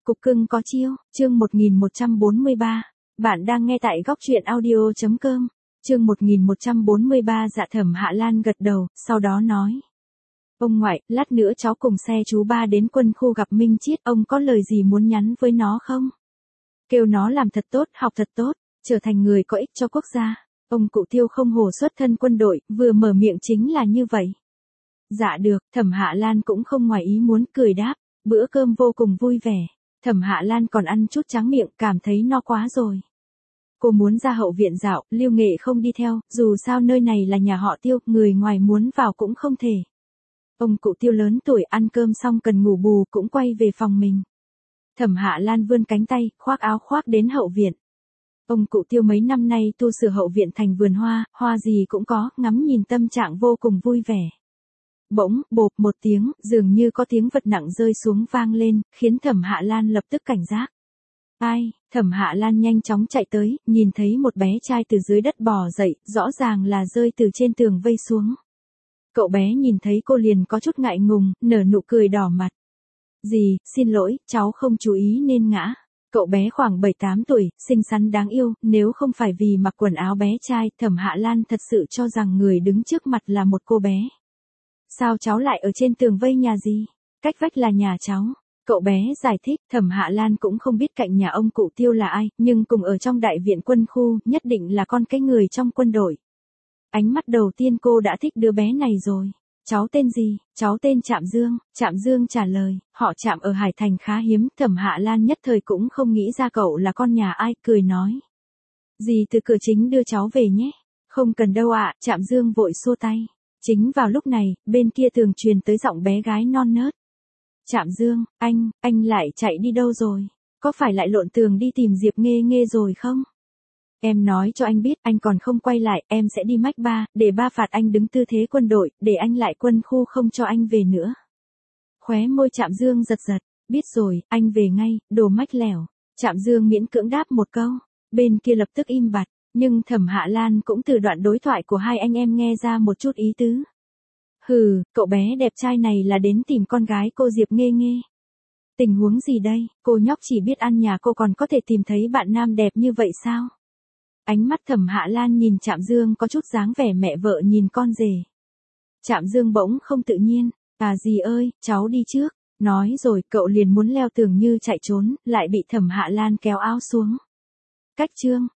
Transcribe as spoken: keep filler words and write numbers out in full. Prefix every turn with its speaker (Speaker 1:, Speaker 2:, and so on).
Speaker 1: Cục cưng có chiêu, chương một nghìn một trăm bốn mươi ba. Bạn đang nghe tại góc truyện audio chấm com. Chương một nghìn một trăm bốn mươi ba. Dạ Thẩm Hạ Lan gật đầu, sau đó nói. Ông ngoại, lát nữa cháu cùng xe chú ba đến quân khu gặp Minh Chiết, ông có lời gì muốn nhắn với nó không? Kêu nó làm thật tốt, học thật tốt, trở thành người có ích cho quốc gia. Ông cụ Tiêu không hổ xuất thân quân đội, vừa mở miệng chính là như vậy. Dạ được, Thẩm Hạ Lan cũng không ngoài ý muốn, cười đáp. Bữa cơm vô cùng vui vẻ. Thẩm Hạ Lan còn ăn chút tráng miệng, cảm thấy no quá rồi. Cô muốn ra hậu viện dạo, Lưu Nghệ không đi theo, dù sao nơi này là nhà họ Tiêu, người ngoài muốn vào cũng không thể. Ông cụ Tiêu lớn tuổi, ăn cơm xong cần ngủ bù, cũng quay về phòng mình. Thẩm Hạ Lan vươn cánh tay, khoác áo khoác đến hậu viện. Ông cụ Tiêu mấy năm nay tu sửa hậu viện thành vườn hoa, hoa gì cũng có, ngắm nhìn tâm trạng vô cùng vui vẻ. Bỗng, bộp một tiếng, dường như có tiếng vật nặng rơi xuống vang lên, khiến Thẩm Hạ Lan lập tức cảnh giác. Ai, Thẩm Hạ Lan nhanh chóng chạy tới, nhìn thấy một bé trai từ dưới đất bò dậy, rõ ràng là rơi từ trên tường vây xuống. Cậu bé nhìn thấy cô liền có chút ngại ngùng, nở nụ cười đỏ mặt. Dì, xin lỗi, cháu không chú ý nên ngã. Cậu bé khoảng bảy tám tuổi, xinh xắn đáng yêu, nếu không phải vì mặc quần áo bé trai, Thẩm Hạ Lan thật sự cho rằng người đứng trước mặt là một cô bé. Sao cháu lại ở trên tường vây nhà gì? Cách vách là nhà cháu. Cậu bé giải thích. Thẩm Hạ Lan cũng không biết cạnh nhà ông cụ Tiêu là ai, nhưng cùng ở trong đại viện quân khu, nhất định là con cái người trong quân đội. Ánh mắt đầu tiên cô đã thích đứa bé này rồi. Cháu tên gì? Cháu tên Trạm Dương. Trạm Dương trả lời. Họ Trạm ở Hải Thành khá hiếm. Thẩm Hạ Lan nhất thời cũng không nghĩ ra cậu là con nhà ai, cười nói. Dì từ cửa chính đưa cháu về nhé. Không cần đâu ạ. Trạm Dương vội xua tay. Chính vào lúc này, bên kia tường truyền tới giọng bé gái non nớt. Trạm Dương, anh, anh lại chạy đi đâu rồi? Có phải lại lộn tường đi tìm Diệp Nghê Nghê rồi không? Em nói cho anh biết, anh còn không quay lại, em sẽ đi mách ba, để ba phạt anh đứng tư thế quân đội, để anh lại quân khu không cho anh về nữa. Khóe môi Trạm Dương giật giật, biết rồi, anh về ngay, đồ mách lẻo. Trạm Dương miễn cưỡng đáp một câu, bên kia lập tức im bặt. Nhưng Thẩm Hạ Lan cũng từ đoạn đối thoại của hai anh em nghe ra một chút ý tứ. Hừ, cậu bé đẹp trai này là đến tìm con gái cô Diệp Nghê Nghê. Tình huống gì đây, cô nhóc chỉ biết ăn nhà cô còn có thể tìm thấy bạn nam đẹp như vậy sao? Ánh mắt Thẩm Hạ Lan nhìn Trạm Dương có chút dáng vẻ mẹ vợ nhìn con rể. Trạm Dương bỗng không tự nhiên, à dì ơi, cháu đi trước. Nói rồi cậu liền muốn leo tường như chạy trốn, lại bị Thẩm Hạ Lan kéo áo xuống. Cách chương.